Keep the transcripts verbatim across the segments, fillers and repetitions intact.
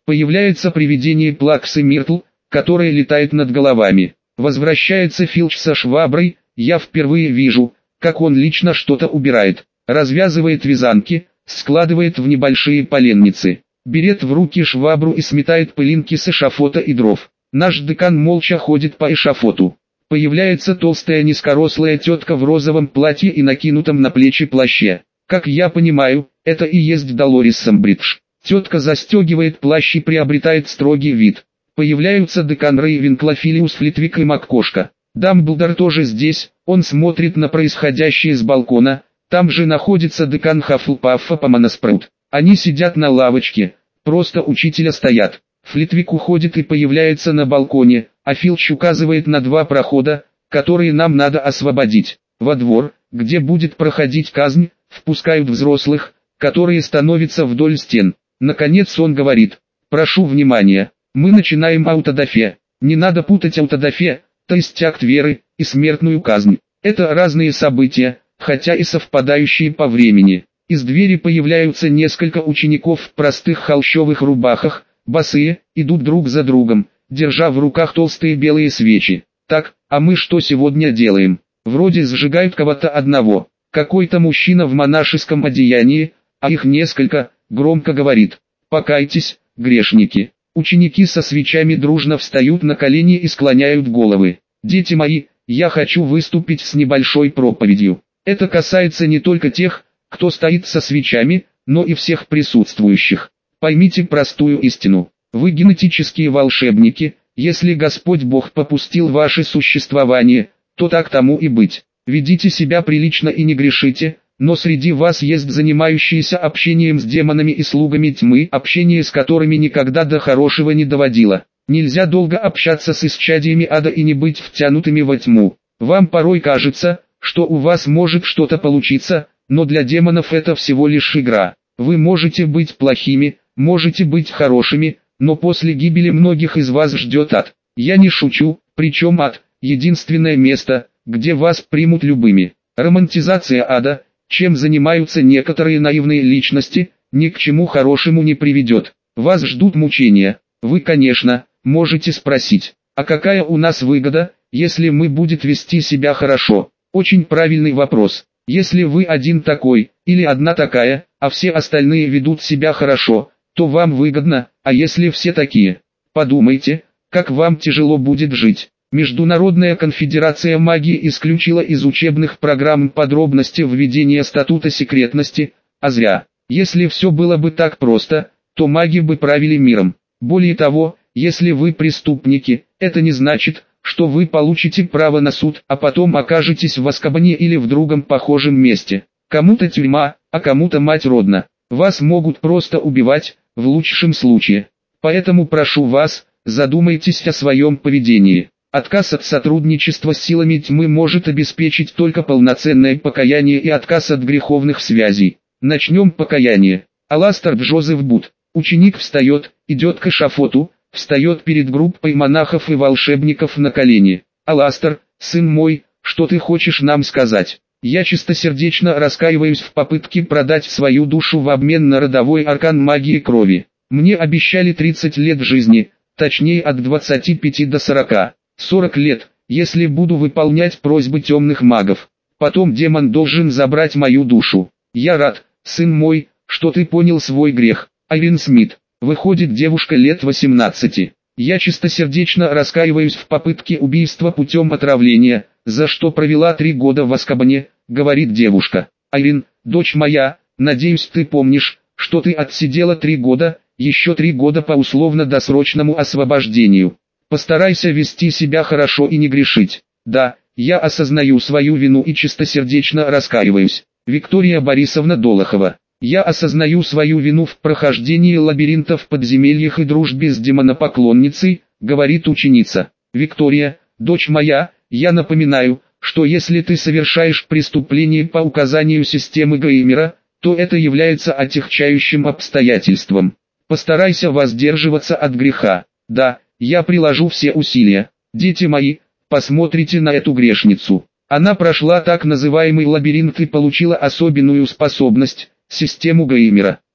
Появляется привидение Плаксы Миртл, которое летает над головами. Возвращается Филч со шваброй, я впервые вижу, как он лично что-то убирает. Развязывает вязанки, складывает в небольшие поленницы. Берет в руки швабру и сметает пылинки с эшафота и дров. Наш декан молча ходит по эшафоту. Появляется толстая низкорослая тетка в розовом платье и накинутом на плечи плаще. Как я понимаю, это и есть Долорис Самбридж. Тетка застегивает плащ и приобретает строгий вид. Появляются декан Рейвенкло, Филиус Флитвик и Маккошка. Дамблдор тоже здесь, он смотрит на происходящее с балкона. Там же находится декан Хаффлпаффа Помоноспраут. Они сидят на лавочке, просто учителя стоят. Флитвик уходит и появляется на балконе, а Филч указывает на два прохода, которые нам надо освободить. Во двор, где будет проходить казнь, впускают взрослых, которые становятся вдоль стен. Наконец он говорит: прошу внимания, мы начинаем аутодафе. Не надо путать аутодафе, то есть акт веры, и смертную казнь. Это разные события, хотя и совпадающие по времени. Из двери появляются несколько учеников в простых холщовых рубахах, босые, идут друг за другом, держа в руках толстые белые свечи. Так, а мы что сегодня делаем? Вроде сжигают кого-то одного. Какой-то мужчина в монашеском одеянии, а их несколько, громко говорит: «Покайтесь, грешники». Ученики со свечами дружно встают на колени и склоняют головы. «Дети мои, я хочу выступить с небольшой проповедью. Это касается не только тех, кто стоит со свечами, но и всех присутствующих. Поймите простую истину. Вы генетические волшебники, если Господь Бог попустил ваше существование, то так тому и быть. Ведите себя прилично и не грешите, но среди вас есть занимающиеся общением с демонами и слугами тьмы, общение с которыми никогда до хорошего не доводило. Нельзя долго общаться с исчадиями ада и не быть втянутыми во тьму. Вам порой кажется, что у вас может что-то получиться, но для демонов это всего лишь игра. Вы можете быть плохими, можете быть хорошими, но после гибели многих из вас ждет ад. Я не шучу, причем ад – единственное место, где вас примут любыми. Романтизация ада, чем занимаются некоторые наивные личности, ни к чему хорошему не приведет. Вас ждут мучения. Вы, конечно, можете спросить: а какая у нас выгода, если мы будем вести себя хорошо? Очень правильный вопрос. Если вы один такой, или одна такая, а все остальные ведут себя хорошо, то вам выгодно, а если все такие? Подумайте, как вам тяжело будет жить. Международная конфедерация магии исключила из учебных программ подробности введения статута секретности, а зря. Если все было бы так просто, то маги бы правили миром. Более того, если вы преступники, это не значит, что вы получите право на суд, а потом окажетесь в Азкабане или в другом похожем месте. Кому-то тюрьма, а кому-то мать родна. Вас могут просто убивать, в лучшем случае. Поэтому прошу вас, задумайтесь о своем поведении. Отказ от сотрудничества с силами тьмы может обеспечить только полноценное покаяние и отказ от греховных связей. Начнем покаяние. Аластер Джозеф Бут. Ученик встает, идет к эшафоту, встает перед группой монахов и волшебников на колени. Аластер, сын мой, что ты хочешь нам сказать? Я чистосердечно раскаиваюсь в попытке продать свою душу в обмен на родовой аркан магии крови. Мне обещали тридцать лет жизни, точнее от двадцати пяти до сорока. сорок лет, если буду выполнять просьбы темных магов. Потом демон должен забрать мою душу. Я рад, сын мой, что ты понял свой грех. Айрин Смит. Выходит, девушка лет восемнадцати. Я чистосердечно раскаиваюсь в попытке убийства путем отравления, за что провела три года в Азкабане, говорит девушка. Айрин, дочь моя, надеюсь, ты помнишь, что ты отсидела три года, еще три года по условно-досрочному освобождению. Постарайся вести себя хорошо и не грешить. Да, я осознаю свою вину и чистосердечно раскаиваюсь. Виктория Борисовна Долохова. Я осознаю свою вину в прохождении лабиринта в подземельях и дружбе с демонопоклонницей, говорит ученица. Виктория, дочь моя, я напоминаю, что если ты совершаешь преступление по указанию системы Геймера, то это является отягчающим обстоятельством. Постарайся воздерживаться от греха. Да, я приложу все усилия. Дети мои, посмотрите на эту грешницу. Она прошла так называемый лабиринт и получила особенную способность – систему Геймера.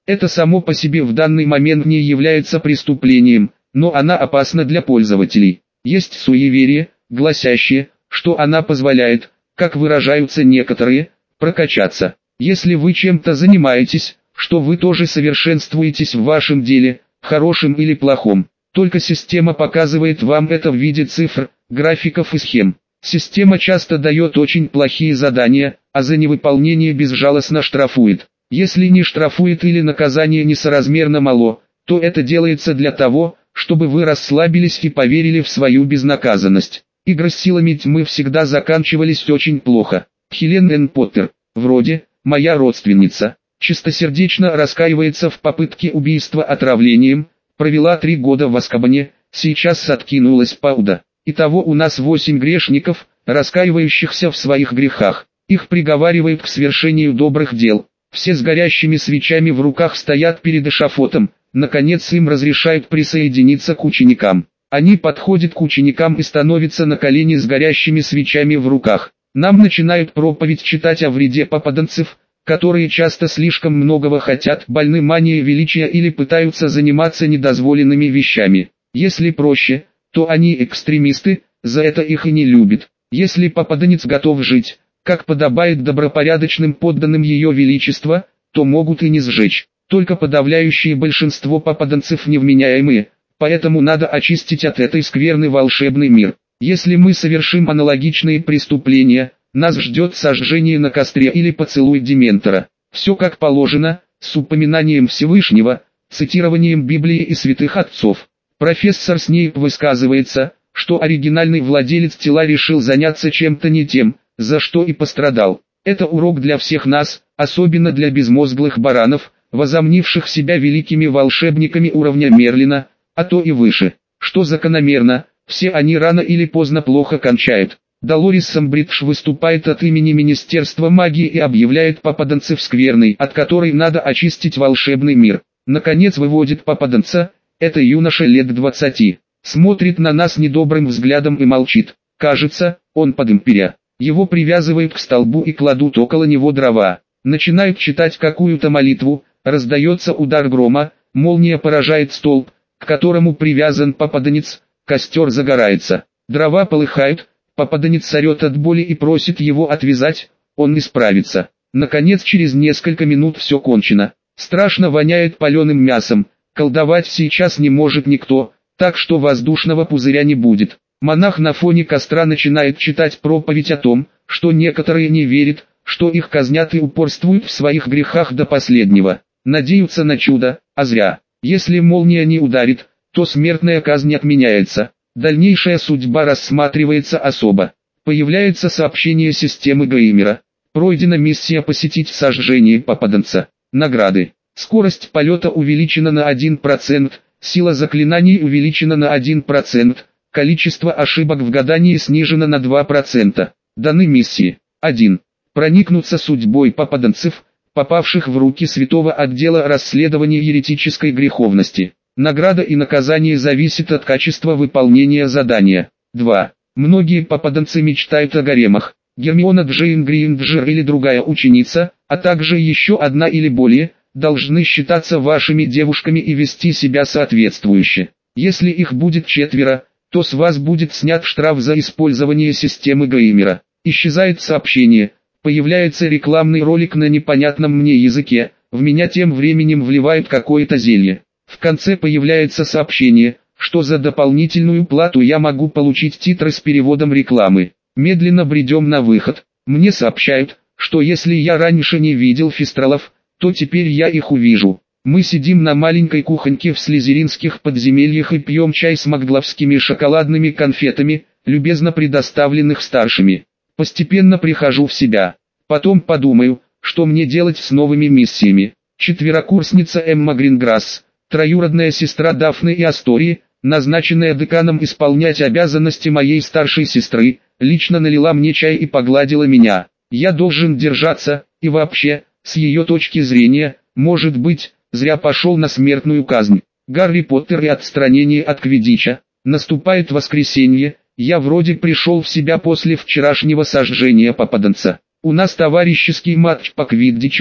Это само по себе в данный момент не является преступлением, но она опасна для пользователей. Есть суеверие, гласящее, что она позволяет, как выражаются некоторые, прокачаться. Если вы чем-то занимаетесь, что вы тоже совершенствуетесь в вашем деле, хорошем или плохом, только система показывает вам это в виде цифр, графиков и схем. Система часто дает очень плохие задания, а за невыполнение безжалостно штрафует. Если не штрафует или наказание несоразмерно мало, то это делается для того, чтобы вы расслабились и поверили в свою безнаказанность. Игры с силами тьмы всегда заканчивались очень плохо. Хелен Энн Поттер, вроде, моя родственница, чистосердечно раскаивается в попытке убийства отравлением, провела три года в Азкабане, сейчас откинулась пауда. Итого у нас восемь грешников, раскаивающихся в своих грехах. Их приговаривают к свершению добрых дел. Все с горящими свечами в руках стоят перед эшафотом. Наконец им разрешают присоединиться к ученикам. Они подходят к ученикам и становятся на колени с горящими свечами в руках. Нам начинают проповедь читать о вреде попаданцев, которые часто слишком многого хотят, больны манией величия или пытаются заниматься недозволенными вещами. Если проще, то они экстремисты, за это их и не любят. Если попаданец готов жить, как подобает добропорядочным подданным Ее Величества, то могут и не сжечь. Только подавляющее большинство попаданцев невменяемые, поэтому надо очистить от этой скверны волшебный мир. Если мы совершим аналогичные преступления, нас ждет сожжение на костре или поцелуй дементора. Все как положено, с упоминанием Всевышнего, цитированием Библии и святых отцов. Профессор Снейп высказывается, что оригинальный владелец тела решил заняться чем-то не тем, за что и пострадал. Это урок для всех нас, особенно для безмозглых баранов, возомнивших себя великими волшебниками уровня Мерлина, а то и выше. Что закономерно, все они рано или поздно плохо кончают. Долорис Самбридж выступает от имени Министерства магии и объявляет попаданцев скверной, от которой надо очистить волшебный мир. Наконец выводит попаданца, это юноша лет двадцати. Смотрит на нас недобрым взглядом и молчит. Кажется, он подимперия. Его привязывают к столбу и кладут около него дрова. Начинают читать какую-то молитву, раздается удар грома, молния поражает столб, к которому привязан попаданец, костер загорается. Дрова полыхают, попаданец орет от боли и просит его отвязать, он не справится. Наконец через несколько минут все кончено. Страшно воняет паленым мясом, колдовать сейчас не может никто, так что воздушного пузыря не будет. Монах на фоне костра начинает читать проповедь о том, что некоторые не верят, что их казнят и упорствуют в своих грехах до последнего. Надеются на чудо, а зря. Если молния не ударит, то смертная казнь отменяется. Дальнейшая судьба рассматривается особо. Появляется сообщение системы Геймера. Пройдена миссия посетить сожжение попаданца. Награды. Скорость полета увеличена на один процент, сила заклинаний увеличена на один процент, количество ошибок в гадании снижено на два процента. Даны миссии. один. Проникнуться судьбой попаданцев, попавших в руки святого отдела расследования еретической греховности. Награда и наказание зависят от качества выполнения задания. два. Многие попаданцы мечтают о гаремах. Гермиона Джейн Грейнджер или другая ученица, а также еще одна или более, должны считаться вашими девушками и вести себя соответствующе. Если их будет четверо, то с вас будет снят штраф за использование системы Геймера. Исчезает сообщение, появляется рекламный ролик на непонятном мне языке, в меня тем временем вливают какое-то зелье. В конце появляется сообщение, что за дополнительную плату я могу получить титры с переводом рекламы. Медленно бредем на выход. Мне сообщают, что если я раньше не видел фистралов, то теперь я их увижу. Мы сидим на маленькой кухоньке в слизеринских подземельях и пьем чай с магловскими шоколадными конфетами, любезно предоставленных старшими. Постепенно прихожу в себя. Потом подумаю, что мне делать с новыми миссиями. Четверокурсница Эмма Гринграсс, троюродная сестра Дафны и Астории, назначенная деканом исполнять обязанности моей старшей сестры, лично налила мне чай и погладила меня. Я должен держаться, и вообще, с ее точки зрения, может быть, зря пошел на смертную казнь. Гарри Поттер и отстранение от Квиддича. Наступает воскресенье, я вроде пришел в себя после вчерашнего сожжения попаданца. У нас товарищеский матч по Квиддичу,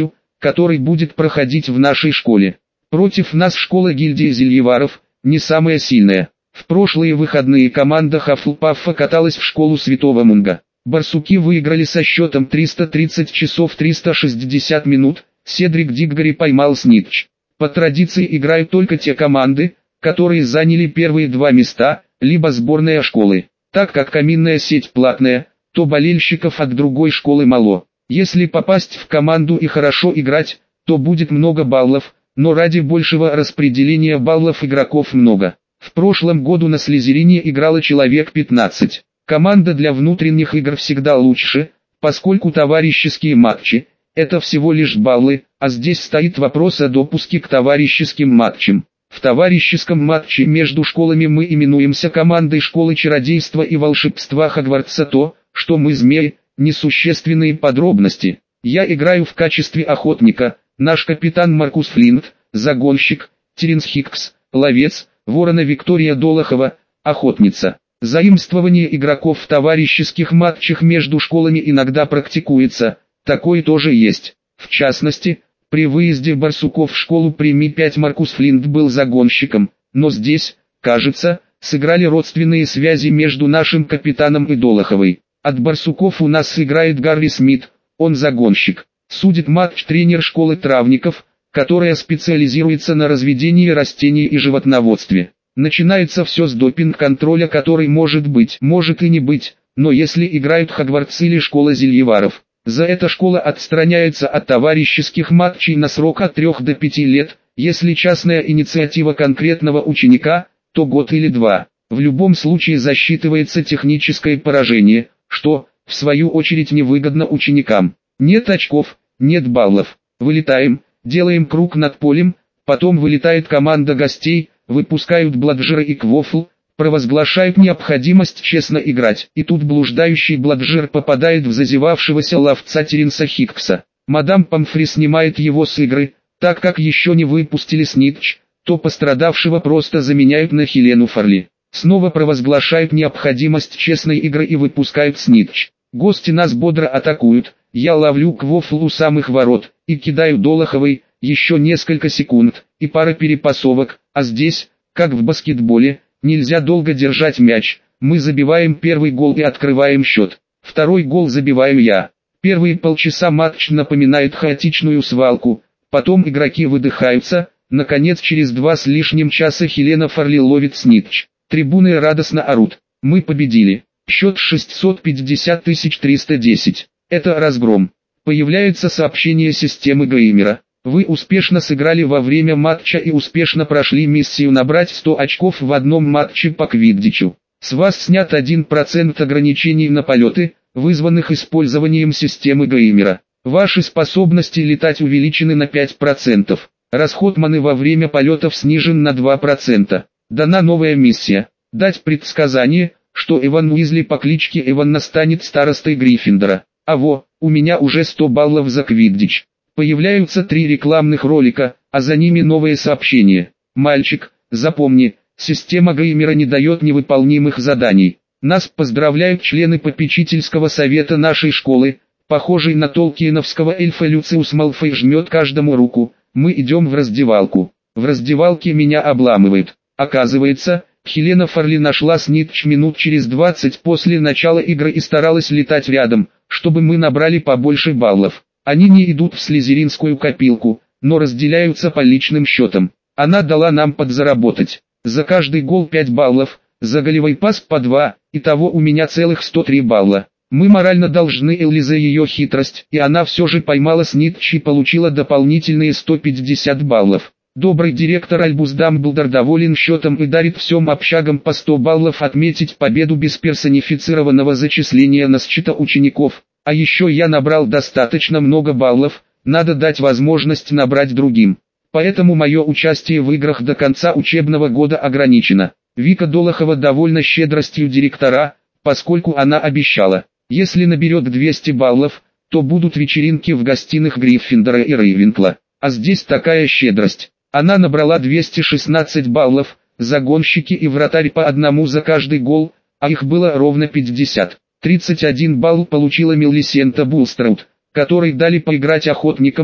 который будет проходить в нашей школе. Против нас школа гильдии Зельеваров, не самая сильная. В прошлые выходные команда Хафлпаффа каталась в школу Святого Мунга. Барсуки выиграли со счетом триста тридцать часов триста шестьдесят минут, Седрик Диггори поймал снитч. По традиции играют только те команды, которые заняли первые два места, либо сборная школы. Так как каминная сеть платная, то болельщиков от другой школы мало. Если попасть в команду и хорошо играть, то будет много баллов, но ради большего распределения баллов игроков много. В прошлом году на Слизерине играло человек пятнадцать. Команда для внутренних игр всегда лучше, поскольку товарищеские матчи – это всего лишь баллы, а здесь стоит вопрос о допуске к товарищеским матчам. В товарищеском матче между школами мы именуемся командой школы чародейства и волшебства Хогвартса. То, что мы змеи, несущественные подробности. Я играю в качестве охотника, наш капитан Маркус Флинт, загонщик, Теренс Хиккс, ловец, Ворона Виктория Долохова, охотница. Заимствование игроков в товарищеских матчах между школами иногда практикуется, такое тоже есть. В частности, при выезде Барсуков в школу Прими пять Маркус Флинт был загонщиком, но здесь, кажется, сыграли родственные связи между нашим капитаном и Долоховой. От Барсуков у нас играет Гарри Смит, он загонщик. Судит матч тренер школы травников, которая специализируется на разведении растений и животноводстве. Начинается все с допинг-контроля, который может быть, может и не быть, но если играют Хогвартс или школа Зельеваров. За это школа отстраняется от товарищеских матчей на срок от трёх до пяти лет, если частная инициатива конкретного ученика, то год или два. В любом случае засчитывается техническое поражение, что, в свою очередь, невыгодно ученикам. Нет очков, нет баллов. Вылетаем, делаем круг над полем, потом вылетает команда гостей, выпускают Бладжера и Квофл, провозглашают необходимость честно играть, и тут блуждающий Бладжер попадает в зазевавшегося ловца Теренса Хиккса. Мадам Помфри снимает его с игры, так как еще не выпустили снитч, то пострадавшего просто заменяют на Хелену Фарли. Снова провозглашают необходимость честной игры и выпускают снитч. Гости нас бодро атакуют, я ловлю Квофл у самых ворот, и кидаю Долоховой, еще несколько секунд, и пара перепасовок, а здесь, как в баскетболе, нельзя долго держать мяч, мы забиваем первый гол и открываем счет. Второй гол забиваю я. Первые полчаса матч напоминает хаотичную свалку, потом игроки выдыхаются, наконец через два с лишним часа Хелена Фарли ловит снитч. Трибуны радостно орут. Мы победили. Счет шестьсот пятьдесят тысяч триста десять. Это разгром. Появляется сообщение системы Геймера. Вы успешно сыграли во время матча и успешно прошли миссию набрать сто очков в одном матче по квиддичу. С вас снят один процент ограничений на полеты, вызванных использованием системы Геймера. Ваши способности летать увеличены на пять процентов. Расход маны во время полетов снижен на два процента. Дана новая миссия. Дать предсказание, что Эван Уизли по кличке Эванна станет старостой Гриффиндора. А во, у меня уже сто баллов за квиддич. Появляются три рекламных ролика, а за ними новые сообщения. Мальчик, запомни, система Геймера не дает невыполнимых заданий. Нас поздравляют члены попечительского совета нашей школы. Похожий на толкиеновского эльфа Люциус Малфой жмет каждому руку. Мы идем в раздевалку. В раздевалке меня обламывают. Оказывается, Хелена Фарли нашла снитч минут через двадцать после начала игры и старалась летать рядом, чтобы мы набрали побольше баллов. Они не идут в слизеринскую копилку, но разделяются по личным счетам. Она дала нам подзаработать. За каждый гол пять баллов, за голевой пас по два, итого у меня целых сто три балла. Мы морально должны Элли за ее хитрость, и она все же поймала снитч и получила дополнительные сто пятьдесят баллов. Добрый директор Альбус Дамблдор доволен счетом и дарит всем общагам по сто баллов отметить победу без персонифицированного зачисления на счета учеников. А еще я набрал достаточно много баллов, надо дать возможность набрать другим. Поэтому мое участие в играх до конца учебного года ограничено. Вика Долохова довольна щедростью директора, поскольку она обещала, если наберет двести баллов, то будут вечеринки в гостиных Гриффиндора и Рейвенкла. А здесь такая щедрость. Она набрала двести шестнадцать баллов, загонщики и вратарь по одному за каждый гол, а их было ровно пятьдесят. тридцать один балл получила Мелисента Булстраут, которой дали поиграть охотникам,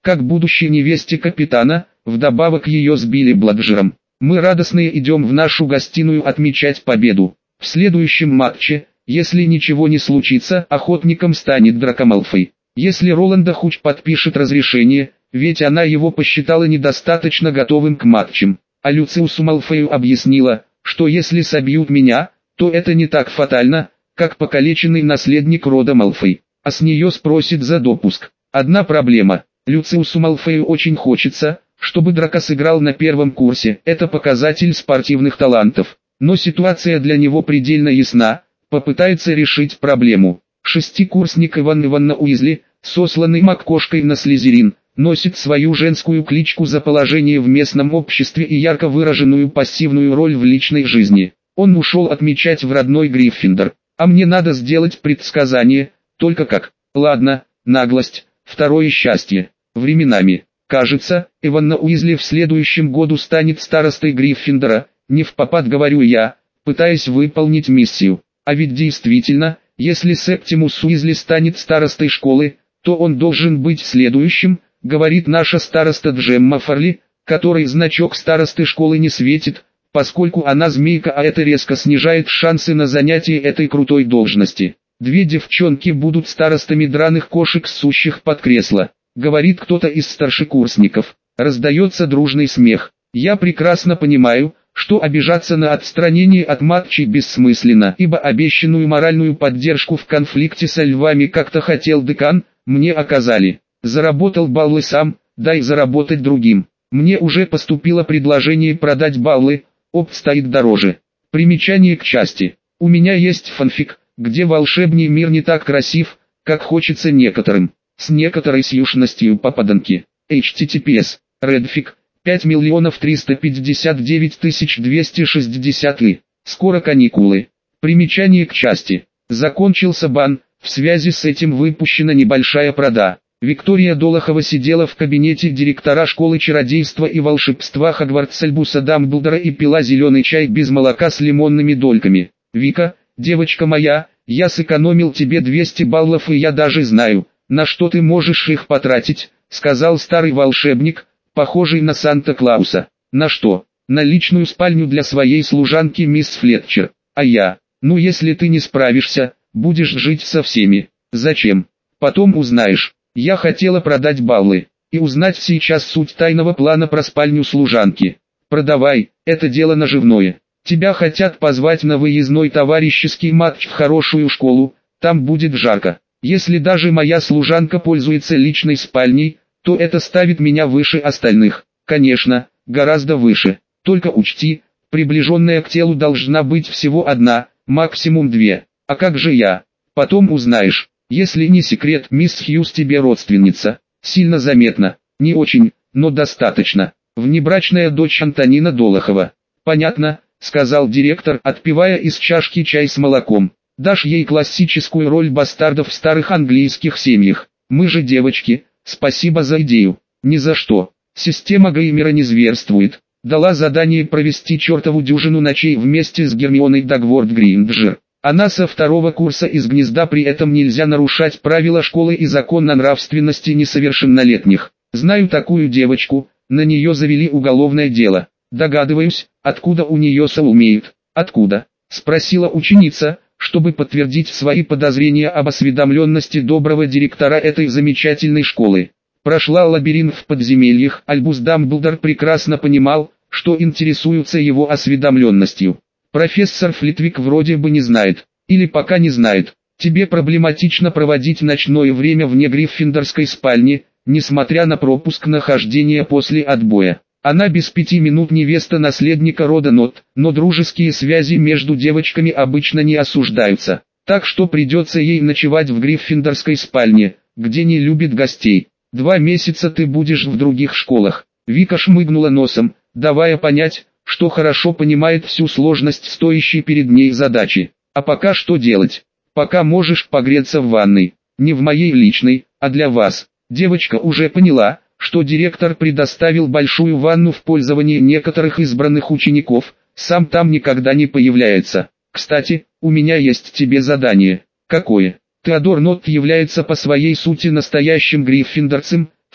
как будущей невесте капитана, вдобавок ее сбили бладжером. Мы радостные идем в нашу гостиную отмечать победу. В следующем матче, если ничего не случится, охотником станет Драко Малфой. Если Роланда Хуч подпишет разрешение, ведь она его посчитала недостаточно готовым к матчам. А Люциусу Малфою объяснила, что если собьют меня, то это не так фатально, как покалеченный наследник рода Малфой. А с нее спросит за допуск. Одна проблема. Люциусу Малфою очень хочется, чтобы Драко сыграл на первом курсе. Это показатель спортивных талантов. Но ситуация для него предельно ясна. Попытается решить проблему. Шестикурсник Иван Ивановна Уизли, сосланный Маккошкой на Слизерин, носит свою женскую кличку за положение в местном обществе и ярко выраженную пассивную роль в личной жизни. Он ушел отмечать в родной Гриффиндор. А мне надо сделать предсказание, только как? Ладно, наглость, второе счастье. Временами, кажется, Иванна Уизли в следующем году станет старостой Гриффиндора, не впопад говорю я, пытаясь выполнить миссию. А ведь действительно, если Септимус Уизли станет старостой школы, то он должен быть следующим, говорит наша староста Джемма Фарли, которой значок старосты школы не светит, поскольку она змейка, а это резко снижает шансы на занятие этой крутой должности. Две девчонки будут старостами драных кошек, сущих под кресло, говорит кто-то из старшекурсников. Раздается дружный смех. Я прекрасно понимаю, что обижаться на отстранение от матчей бессмысленно, ибо обещанную моральную поддержку в конфликте со львами как-то хотел декан, мне оказали. Заработал баллы сам, дай заработать другим. Мне уже поступило предложение продать баллы, опт стоит дороже. Примечание к части. У меня есть фанфик, где волшебный мир не так красив, как хочется некоторым. С некоторой сюжетностью попаданки. эйч ти ти пи эс. Redfic. пять миллионов триста пятьдесят девять тысяч двести шестьдесят и. Скоро каникулы. Примечание к части. Закончился бан, в связи с этим выпущена небольшая прода. Виктория Долохова сидела в кабинете директора школы чародейства и волшебства Хогвартс Альбуса Дамблдора и пила зеленый чай без молока с лимонными дольками. «Вика, девочка моя, я сэкономил тебе двести баллов и я даже знаю, на что ты можешь их потратить», сказал старый волшебник, похожий на Санта-Клауса. «На что? На личную спальню для своей служанки мисс Флетчер. А я? Ну если ты не справишься, будешь жить со всеми. Зачем? Потом узнаешь. Я хотела продать баллы и узнать сейчас суть тайного плана про спальню служанки. Продавай, это дело наживное. Тебя хотят позвать на выездной товарищеский матч в хорошую школу, там будет жарко. Если даже моя служанка пользуется личной спальней, то это ставит меня выше остальных. Конечно, гораздо выше. Только учти, приближенная к телу должна быть всего одна, максимум две. А как же я? Потом узнаешь. Если не секрет, мисс Хьюз тебе родственница. Сильно заметно. Не очень, но достаточно. Внебрачная дочь Антонина Долохова. Понятно, сказал директор, отпивая из чашки чай с молоком. Дашь ей классическую роль бастардов в старых английских семьях. Мы же девочки. Спасибо за идею. Ни за что. Система Геймера не зверствует. Дала задание провести чертову дюжину ночей вместе с Гермионой Дагворд Гринджер. Она со второго курса из гнезда, при этом нельзя нарушать правила школы и закон о нравственности несовершеннолетних. Знаю такую девочку, на нее завели уголовное дело. Догадываюсь, откуда у нее соумеют. Откуда? Спросила ученица, чтобы подтвердить свои подозрения об осведомленности доброго директора этой замечательной школы. Прошла лабиринт в подземельях, Альбус Дамблдор прекрасно понимал, что интересуются его осведомленностью. Профессор Флитвик вроде бы не знает, или пока не знает. Тебе проблематично проводить ночное время вне гриффиндорской спальни, несмотря на пропуск нахождения после отбоя. Она без пяти минут невеста наследника рода Нот, но дружеские связи между девочками обычно не осуждаются. Так что придется ей ночевать в гриффиндорской спальне, где не любит гостей. Два месяца ты будешь в других школах. Вика шмыгнула носом, давая понять, что хорошо понимает всю сложность стоящей перед ней задачи. А пока что делать? Пока можешь погреться в ванной. Не в моей личной, а для вас. Девочка уже поняла, что директор предоставил большую ванну в пользование некоторых избранных учеников, сам там никогда не появляется. Кстати, у меня есть тебе задание. Какое? Теодор Нотт является по своей сути настоящим гриффиндорцем,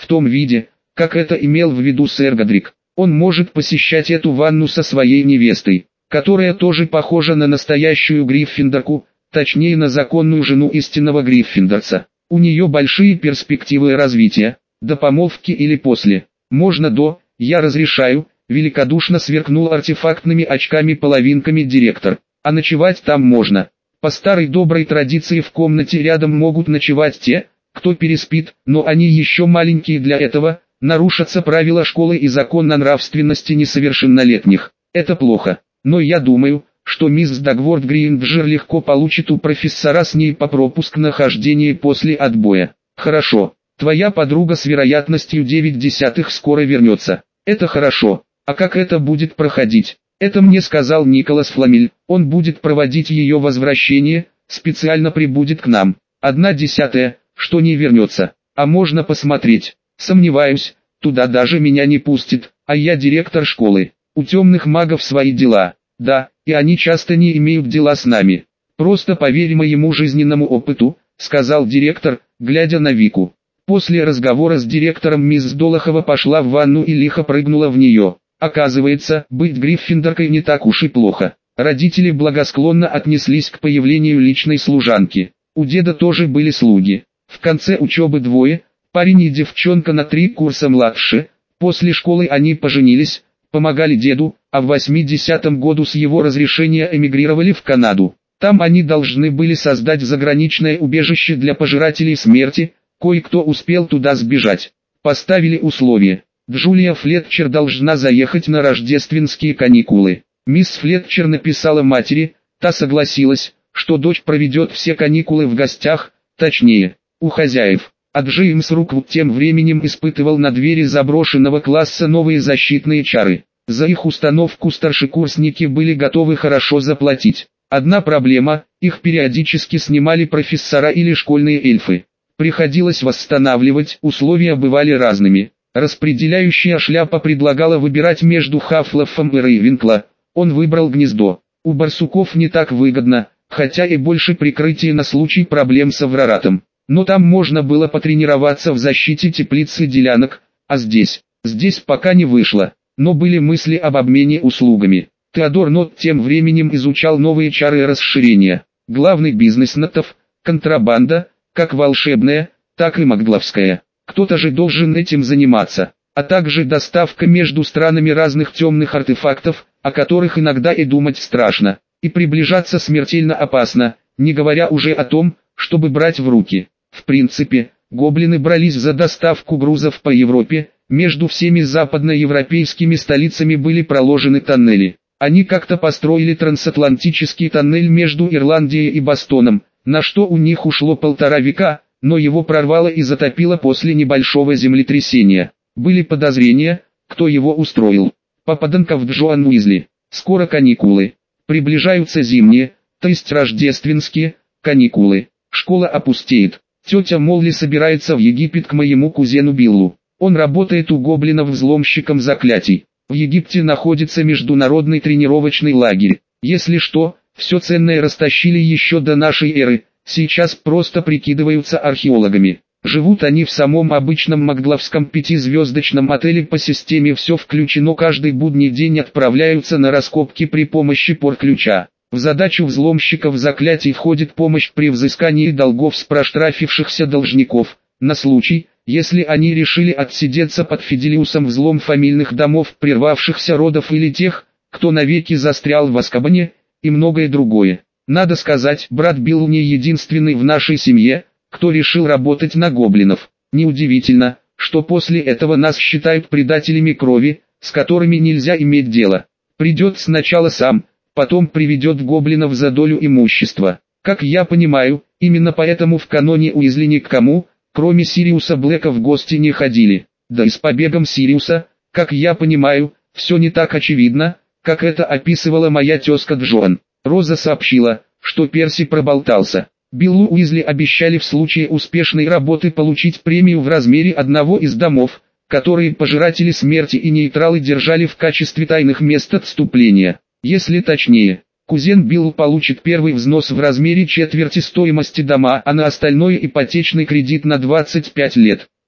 в том виде, как это имел в виду сэр Годрик. Он может посещать эту ванну со своей невестой, которая тоже похожа на настоящую Гриффиндорку, точнее на законную жену истинного Гриффиндорца. У нее большие перспективы развития, до помолвки или после. Можно до, я разрешаю, великодушно сверкнул артефактными очками-половинками директор. А ночевать там можно. По старой доброй традиции в комнате рядом могут ночевать те, кто переспит, но они еще маленькие для этого, нарушатся правила школы и закон о нравственности несовершеннолетних. Это плохо, но я думаю, что мисс Дагворт Гринджер легко получит у профессора с ней по пропуск на хождение после отбоя. Хорошо, твоя подруга с вероятностью девять десятых скоро вернется. Это хорошо, а как это будет проходить? Это мне сказал Николас Фламель, он будет проводить ее возвращение, специально прибудет к нам. Одна десятая, что не вернется, а можно посмотреть. Сомневаюсь, туда даже меня не пустит, а я директор школы. У темных магов свои дела, да, и они часто не имеют дела с нами. Просто поверь моему жизненному опыту, сказал директор, глядя на Вику. После разговора с директором мисс Долохова пошла в ванну и лихо прыгнула в нее. Оказывается, быть Гриффиндоркой не так уж и плохо. Родители благосклонно отнеслись к появлению личной служанки. У деда тоже были слуги. В конце учебы двое, парень и девчонка на три курса младше. После школы они поженились, помогали деду, а в восьмидесятом году с его разрешения эмигрировали в Канаду. Там они должны были создать заграничное убежище для пожирателей смерти, кое-кто успел туда сбежать. Поставили условие. Джулия Флетчер должна заехать на рождественские каникулы. Мисс Флетчер написала матери, та согласилась, что дочь проведет все каникулы в гостях, точнее, у хозяев. А Джеймс Руквуд тем временем испытывал на двери заброшенного класса новые защитные чары. За их установку старшекурсники были готовы хорошо заплатить. Одна проблема, их периодически снимали профессора или школьные эльфы. Приходилось восстанавливать, условия бывали разными. Распределяющая шляпа предлагала выбирать между Хафлофом и Рейвенкла. Он выбрал гнездо. У барсуков не так выгодно, хотя и больше прикрытия на случай проблем с Авраратом. Но там можно было потренироваться в защите теплицы делянок, а здесь, здесь пока не вышло. Но были мысли об обмене услугами. Теодор Нот тем временем изучал новые чары расширения. Главный бизнес Нотов – контрабанда, как волшебная, так и магловская. Кто-то же должен этим заниматься, а также доставка между странами разных темных артефактов, о которых иногда и думать страшно, и приближаться смертельно опасно, не говоря уже о том, чтобы брать в руки. В принципе, гоблины брались за доставку грузов по Европе, между всеми западноевропейскими столицами были проложены тоннели. Они как-то построили трансатлантический тоннель между Ирландией и Бостоном, на что у них ушло полтора века, но его прорвало и затопило после небольшого землетрясения. Были подозрения, кто его устроил. Попаданков Джоан Уизли. Скоро каникулы. Приближаются зимние, то есть рождественские, каникулы. Школа опустеет. Тетя Молли собирается в Египет к моему кузену Биллу. Он работает у гоблинов взломщиком заклятий. В Египте находится международный тренировочный лагерь. Если что, все ценное растащили еще до нашей эры. Сейчас просто прикидываются археологами. Живут они в самом обычном магловском пятизвездочном отеле по системе «все включено». Каждый будний день отправляются на раскопки при помощи порт-ключа. В задачу взломщиков заклятий входит помощь при взыскании долгов с проштрафившихся должников, на случай, если они решили отсидеться под Фиделиусом взлом фамильных домов прервавшихся родов или тех, кто навеки застрял в Азкабане, и многое другое. Надо сказать, брат Билл не единственный в нашей семье, кто решил работать на гоблинов. Неудивительно, что после этого нас считают предателями крови, с которыми нельзя иметь дело. Придет сначала сам, потом приведет гоблинов за долю имущества. Как я понимаю, именно поэтому в каноне Уизли ни к кому, кроме Сириуса Блэка, в гости не ходили. Да и с побегом Сириуса, как я понимаю, все не так очевидно, как это описывала моя тезка Джоан. Роза сообщила, что Перси проболтался. Биллу Уизли обещали в случае успешной работы получить премию в размере одного из домов, которые пожиратели смерти и нейтралы держали в качестве тайных мест отступления. Если точнее, кузен Билл получит первый взнос в размере четверти стоимости дома, а на остальное ипотечный кредит на двадцать пять лет.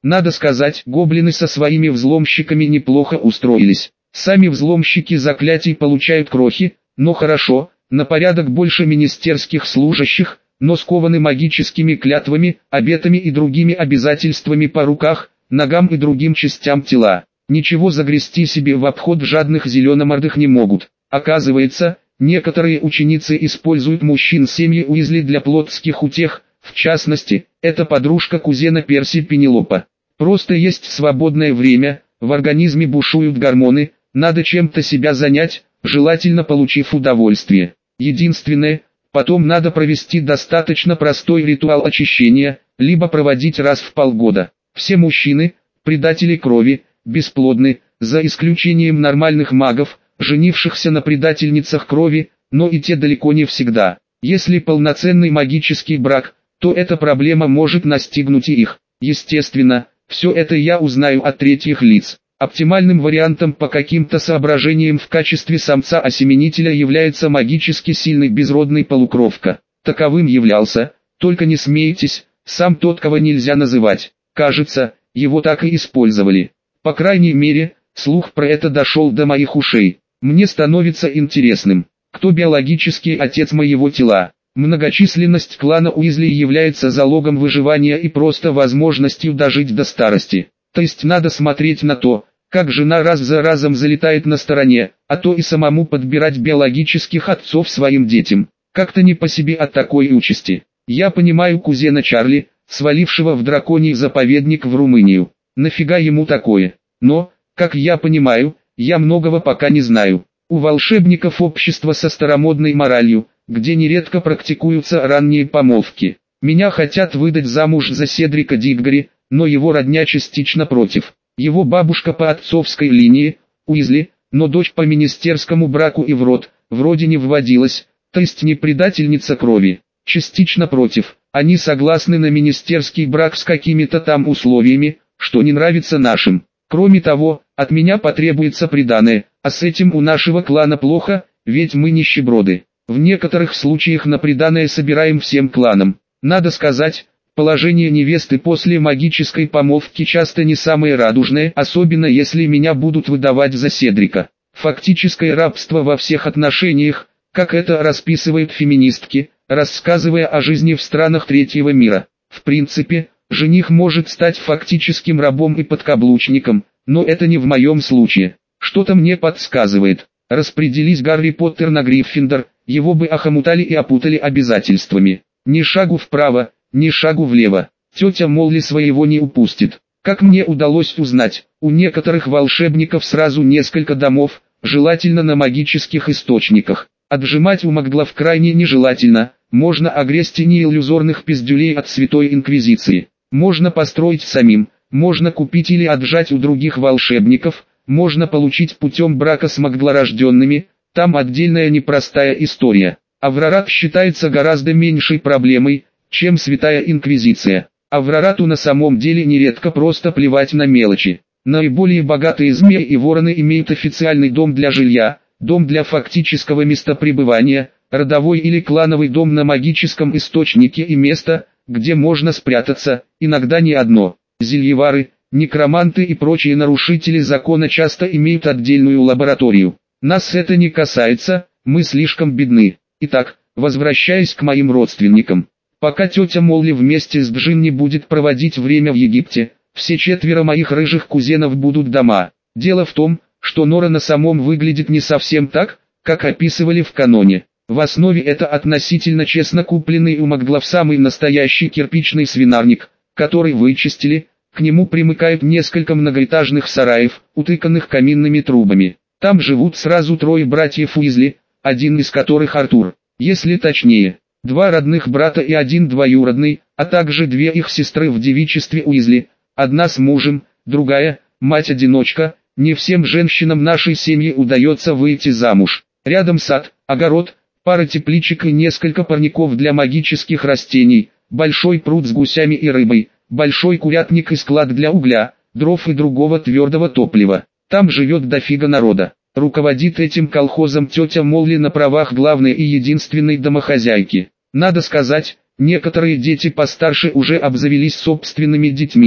Надо сказать, гоблины со своими взломщиками неплохо устроились. Сами взломщики заклятий получают крохи, но хорошо, на порядок больше министерских служащих, но скованы магическими клятвами, обетами и другими обязательствами по руках, ногам и другим частям тела. Ничего загрести себе в обход жадных зеленомордых не могут. Оказывается, некоторые ученицы используют мужчин семьи Уизли для плотских утех, в частности, это подружка кузена Перси Пенелопа. Просто есть свободное время, в организме бушуют гормоны, надо чем-то себя занять, желательно получив удовольствие. Единственное, потом надо провести достаточно простой ритуал очищения, либо проводить раз в полгода. Все мужчины, предатели крови, бесплодны, за исключением нормальных магов, женившихся на предательницах крови, но и те далеко не всегда. Если полноценный магический брак, то эта проблема может настигнуть и их. Естественно, все это я узнаю от третьих лиц. Оптимальным вариантом по каким-то соображениям в качестве самца-осеменителя является магически сильный безродный полукровка. Таковым являлся, только не смейтесь, сам тот, кого нельзя называть. Кажется, его так и использовали. По крайней мере, слух про это дошел до моих ушей. Мне становится интересным, кто биологический отец моего тела. Многочисленность клана Уизли является залогом выживания и просто возможностью дожить до старости. То есть надо смотреть на то, как жена раз за разом залетает на стороне, а то и самому подбирать биологических отцов своим детям. Как-то не по себе от такой участи. Я понимаю кузена Чарли, свалившего в драконий заповедник в Румынию. Нафига ему такое? Но, как я понимаю, я многого пока не знаю. У волшебников общество со старомодной моралью, где нередко практикуются ранние помолвки. Меня хотят выдать замуж за Седрика Диггори, но его родня частично против. Его бабушка по отцовской линии, Уизли, но дочь по министерскому браку и в род, вроде не вводилась, то есть не предательница крови. Частично против, они согласны на министерский брак с какими-то там условиями, что не нравится нашим. Кроме того, от меня потребуется приданое, а с этим у нашего клана плохо, ведь мы нищеброды. В некоторых случаях на приданое собираем всем кланам. Надо сказать, положение невесты после магической помолвки часто не самое радужное, особенно если меня будут выдавать за Седрика. Фактическое рабство во всех отношениях, как это расписывают феминистки, рассказывая о жизни в странах третьего мира. В принципе, жених может стать фактическим рабом и подкаблучником, но это не в моем случае. Что-то мне подсказывает. Распределись Гарри Поттер на Гриффиндор, его бы охомутали и опутали обязательствами. Ни шагу вправо, ни шагу влево. Тетя Молли своего не упустит. Как мне удалось узнать, у некоторых волшебников сразу несколько домов, желательно на магических источниках. Отжимать у маглов крайне нежелательно, можно огрести не иллюзорных пиздюлей от Святой Инквизиции. Можно построить самим, можно купить или отжать у других волшебников, можно получить путем брака с маглорожденными, там отдельная непростая история. Аврорат считается гораздо меньшей проблемой, чем Святая Инквизиция. Аврорату на самом деле нередко просто плевать на мелочи. Наиболее богатые змеи и вороны имеют официальный дом для жилья, дом для фактического местопребывания, родовой или клановый дом на магическом источнике и место, где можно спрятаться, иногда не одно. Зельевары, некроманты и прочие нарушители закона часто имеют отдельную лабораторию. Нас это не касается, мы слишком бедны. Итак, возвращаясь к моим родственникам. Пока тетя Молли вместе с Джин не будет проводить время в Египте, все четверо моих рыжих кузенов будут дома. Дело в том, что Нора на самом выглядит не совсем так, как описывали в каноне. В основе это относительно честно купленный у маглов самый настоящий кирпичный свинарник, который вычистили, к нему примыкают несколько многоэтажных сараев, утыканных каминными трубами. Там живут сразу трое братьев Уизли, один из которых Артур, если точнее, два родных брата и один двоюродный, а также две их сестры в девичестве Уизли, одна с мужем, другая, мать-одиночка. Не всем женщинам нашей семьи удается выйти замуж. Рядом сад, огород, пара тепличек и несколько парников для магических растений, большой пруд с гусями и рыбой, большой курятник и склад для угля, дров и другого твердого топлива. Там живет дофига народа. Руководит этим колхозом тетя Молли на правах главной и единственной домохозяйки. Надо сказать, некоторые дети постарше уже обзавелись собственными детьми,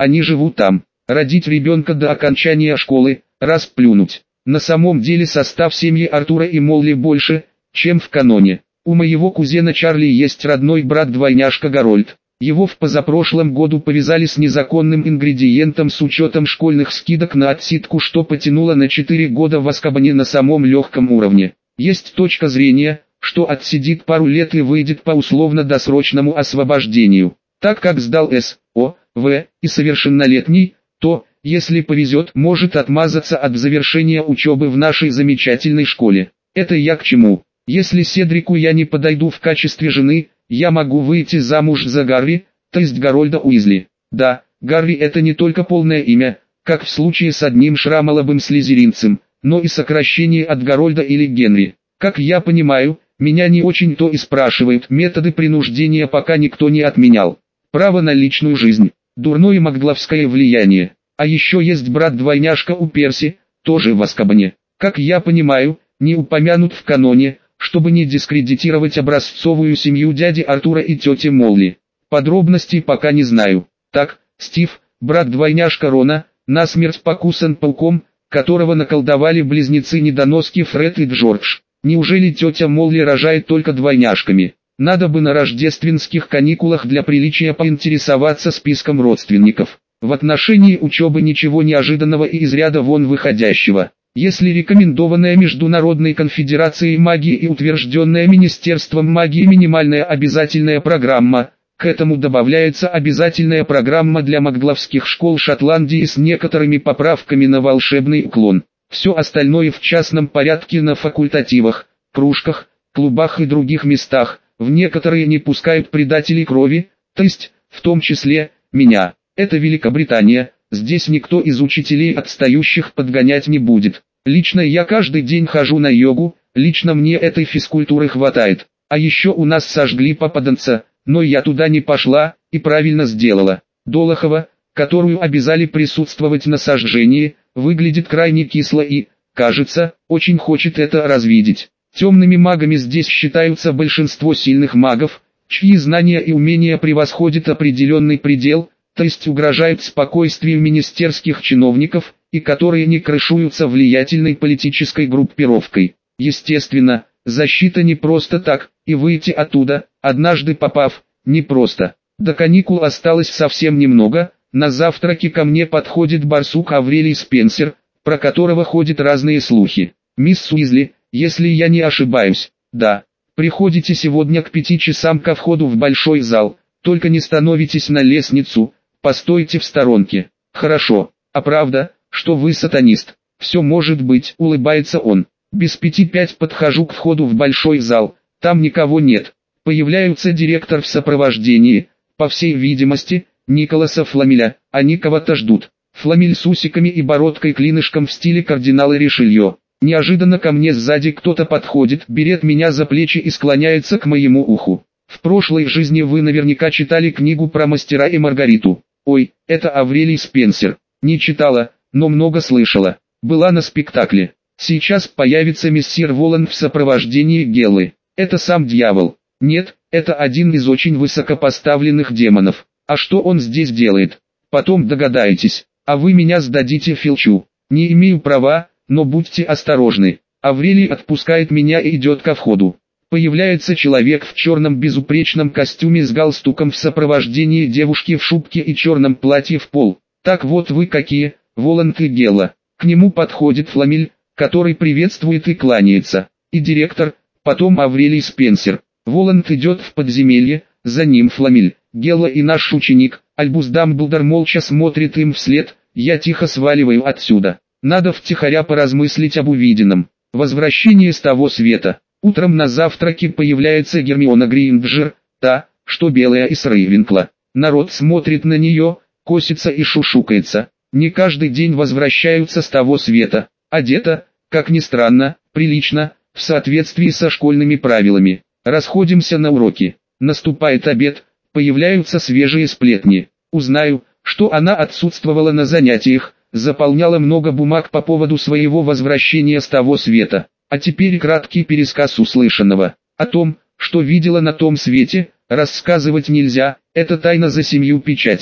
они живут там. Родить ребенка до окончания школы, расплюнуть. На самом деле состав семьи Артура и Молли больше, чем в каноне. У моего кузена Чарли есть родной брат-двойняшка Гарольд. Его в позапрошлом году повязали с незаконным ингредиентом с учетом школьных скидок на отсидку, что потянуло на четыре года в Азкабане на самом легком уровне. Есть точка зрения, что отсидит пару лет и выйдет по условно-досрочному освобождению. Так как сдал С О В и совершеннолетний, то, если повезет, может отмазаться от завершения учебы в нашей замечательной школе. Это я к чему? Если Седрику я не подойду в качестве жены, я могу выйти замуж за Гарри, то есть Гарольда Уизли. Да, Гарри это не только полное имя, как в случае с одним шрамолобым слизеринцем, но и сокращение от Гарольда или Генри. Как я понимаю, меня не очень-то и спрашивают, методы принуждения пока никто не отменял. Право на личную жизнь, дурное магловское влияние. А еще есть брат-двойняшка у Перси, тоже в Азкабане. Как я понимаю, не упомянут в каноне, чтобы не дискредитировать образцовую семью дяди Артура и тети Молли. Подробностей пока не знаю. Так, Стив, брат-двойняшка Рона, насмерть покусан пауком, которого наколдовали близнецы-недоноски Фред и Джордж. Неужели тетя Молли рожает только двойняшками? Надо бы на рождественских каникулах для приличия поинтересоваться списком родственников. В отношении учебы ничего неожиданного и из ряда вон выходящего. Если рекомендованная Международной конфедерацией магии и утвержденная Министерством магии минимальная обязательная программа, к этому добавляется обязательная программа для магловских школ Шотландии с некоторыми поправками на волшебный уклон. Все остальное в частном порядке на факультативах, кружках, клубах и других местах, в некоторые не пускают предателей крови, то есть, в том числе, меня. Это Великобритания. Здесь никто из учителей отстающих подгонять не будет. Лично я каждый день хожу на йогу, лично мне этой физкультуры хватает. А еще у нас сожгли попаданца, но я туда не пошла, и правильно сделала. Долохова, которую обязали присутствовать на сожжении, выглядит крайне кисло и, кажется, очень хочет это развидеть. Темными магами здесь считаются большинство сильных магов, чьи знания и умения превосходят определенный предел, то есть угрожают спокойствию министерских чиновников, и которые не крышуются влиятельной политической группировкой. Естественно, защита не просто так, и выйти оттуда, однажды попав, не просто. До каникул осталось совсем немного, на завтраке ко мне подходит барсук Аврелий Спенсер, про которого ходят разные слухи. «Мисс Уизли, если я не ошибаюсь, да, приходите сегодня к пяти часам ко входу в большой зал, только не становитесь на лестницу, постойте в сторонке». «Хорошо, а правда, что вы сатанист?» «Все может быть», улыбается он. Без пяти пять подхожу к входу в большой зал, там никого нет. Появляются директор в сопровождении, по всей видимости, Николаса Фламеля, они кого-то ждут. Фламель с усиками и бородкой-клинышком в стиле кардинала Ришелье. Неожиданно ко мне сзади кто-то подходит, берет меня за плечи и склоняется к моему уху. «В прошлой жизни вы наверняка читали книгу про мастера и Маргариту». «Ой, это Аврелий Спенсер». «Не читала, но много слышала. Была на спектакле. Сейчас появится мессир Волан в сопровождении Геллы. Это сам дьявол». «Нет, это один из очень высокопоставленных демонов. А что он здесь делает? Потом догадаетесь. А вы меня сдадите Филчу». «Не имею права, но будьте осторожны». Аврелий отпускает меня и идет ко входу. Появляется человек в черном безупречном костюме с галстуком в сопровождении девушки в шубке и черном платье в пол. «Так вот вы какие, Воланд и Гелла». К нему подходит Фламель, который приветствует и кланяется. И директор, потом Аврелий Спенсер. Воланд идет в подземелье, за ним Фламель. Гелла и наш ученик, Альбус Дамблдор молча смотрит им вслед. Я тихо сваливаю отсюда. Надо втихаря поразмыслить об увиденном. Возвращение с того света. Утром на завтраке появляется Гермиона Грейнджер, та, что белая из Рейвенкла. Народ смотрит на нее, косится и шушукается. Не каждый день возвращаются с того света. Одета, как ни странно, прилично, в соответствии со школьными правилами. Расходимся на уроки. Наступает обед, появляются свежие сплетни. Узнаю, что она отсутствовала на занятиях, заполняла много бумаг по поводу своего возвращения с того света. А теперь краткий пересказ услышанного. О том, что видела на том свете, рассказывать нельзя, это тайна за семью печатями.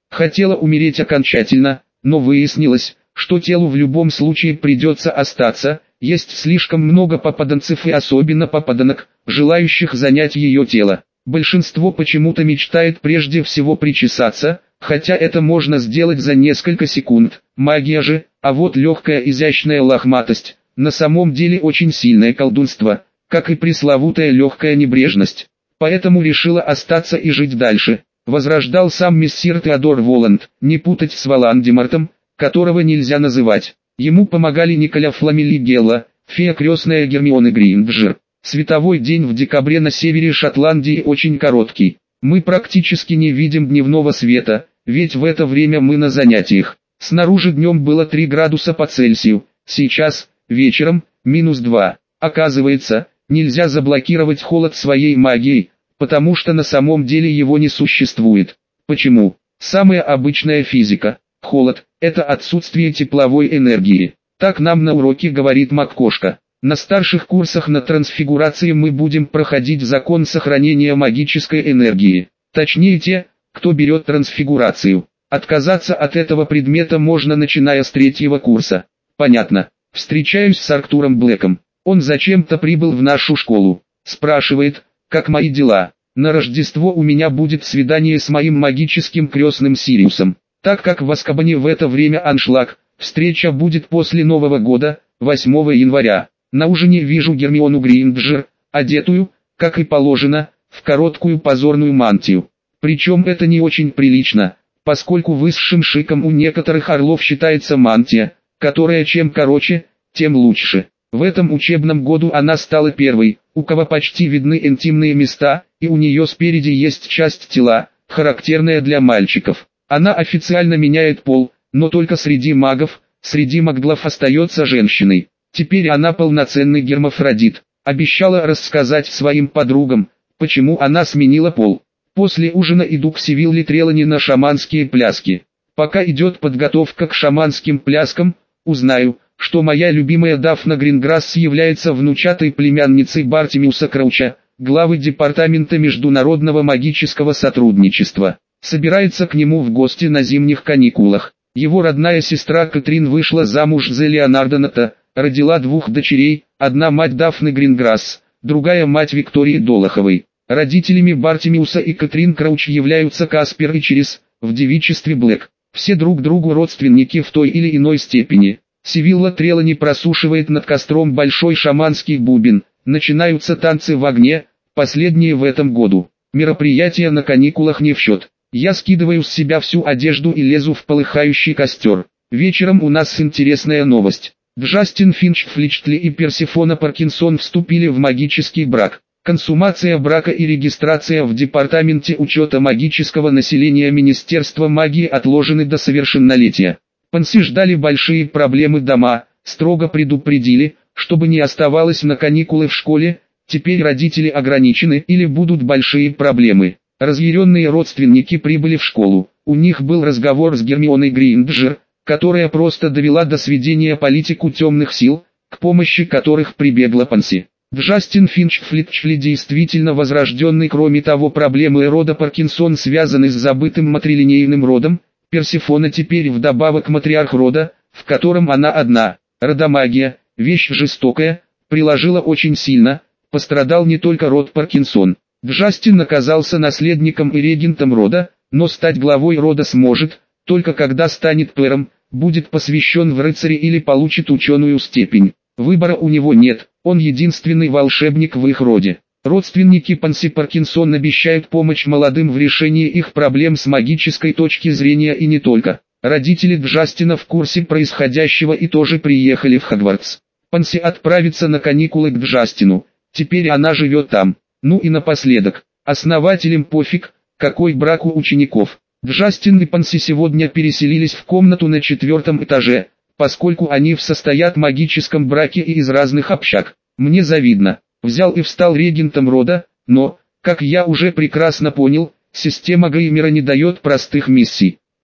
Хотела умереть окончательно, но выяснилось, что телу в любом случае придется остаться, есть слишком много попаданцев и особенно попаданок, желающих занять ее тело. Большинство почему-то мечтает прежде всего причесаться, хотя это можно сделать за несколько секунд. Магия же, а вот легкая изящная лохматость, на самом деле очень сильное колдунство, как и пресловутая легкая небрежность. Поэтому решила остаться и жить дальше. Возрождал сам мессир Теодор Воланд, не путать с Волан-де-Мортом, которого нельзя называть. Ему помогали Николя Фламель-Гелла, фея крестная Гермионы Грейнджер. Световой день в декабре на севере Шотландии очень короткий. Мы практически не видим дневного света, ведь в это время мы на занятиях. Снаружи днем было три градуса по Цельсию, сейчас, вечером, минус два. Оказывается, нельзя заблокировать холод своей магией, потому что на самом деле его не существует. Почему? Самая обычная физика. Холод – это отсутствие тепловой энергии. Так нам на уроке говорит МакКошка. На старших курсах на трансфигурации мы будем проходить закон сохранения магической энергии. Точнее те, кто берет трансфигурацию. Отказаться от этого предмета можно начиная с третьего курса. Понятно. Встречаюсь с Артуром Блэком. Он зачем-то прибыл в нашу школу. Спрашивает, как мои дела. На Рождество у меня будет свидание с моим магическим крестным Сириусом. Так как в Азкабане в это время аншлаг, встреча будет после Нового года, восьмого января. На ужине вижу Гермиону Грейнджер, одетую, как и положено, в короткую позорную мантию. Причем это не очень прилично, поскольку высшим шиком у некоторых орлов считается мантия, которая чем короче, тем лучше. В этом учебном году она стала первой, у кого почти видны интимные места, и у нее спереди есть часть тела, характерная для мальчиков. Она официально меняет пол, но только среди магов, среди маглов остается женщиной. Теперь она полноценный гермафродит. Обещала рассказать своим подругам, почему она сменила пол. После ужина иду к Сивилле Трелани на шаманские пляски. Пока идет подготовка к шаманским пляскам, узнаю, что моя любимая Дафна Гринграсс является внучатой племянницей Бартимиуса Крауча, главы Департамента международного магического сотрудничества. Собирается к нему в гости на зимних каникулах. Его родная сестра Катрин вышла замуж за Леонардо Ната, родила двух дочерей, одна мать Дафны Гринграсс, другая мать Виктории Долоховой. Родителями Бартимиуса и Катрин Крауч являются Каспер и Черес, в девичестве Блэк. Все друг другу родственники в той или иной степени. Сивилла Трелани просушивает над костром большой шаманский бубен, начинаются танцы в огне, последние в этом году. Мероприятия на каникулах не в счет. Я скидываю с себя всю одежду и лезу в полыхающий костер. Вечером у нас интересная новость. Джастин Финч Фличтли и Персифона Паркинсон вступили в магический брак. Консумация брака и регистрация в Департаменте учета магического населения Министерства магии отложены до совершеннолетия. Панси ждали большие проблемы дома, строго предупредили, чтобы не оставалось на каникулы в школе, теперь родители ограничены или будут большие проблемы. Разъяренные родственники прибыли в школу, у них был разговор с Гермионой Грейнджер, которая просто довела до сведения политику темных сил, к помощи которых прибегла Панси. Джастин Финч Флитчли действительно возрожденный, кроме того проблемы рода Паркинсон связаны с забытым матрилинейным родом, Персифона теперь вдобавок матриарх рода, в котором она одна. Родомагия, вещь жестокая, приложила очень сильно, пострадал не только род Паркинсон. Джастин оказался наследником и регентом рода, но стать главой рода сможет, только когда станет пэром, будет посвящен в рыцари или получит ученую степень. Выбора у него нет, он единственный волшебник в их роде. Родственники Панси Паркинсон обещают помощь молодым в решении их проблем с магической точки зрения и не только. Родители Джастина в курсе происходящего и тоже приехали в Хогвартс. Панси отправится на каникулы к Джастину, теперь она живет там. Ну и напоследок, основателям пофиг, какой брак у учеников. Джастин и Панси сегодня переселились в комнату на четвертом этаже, поскольку они в состоят магическом браке и из разных общаг. Мне завидно. Взял и встал регентом рода, но, как я уже прекрасно понял, система Геймера не дает простых миссий.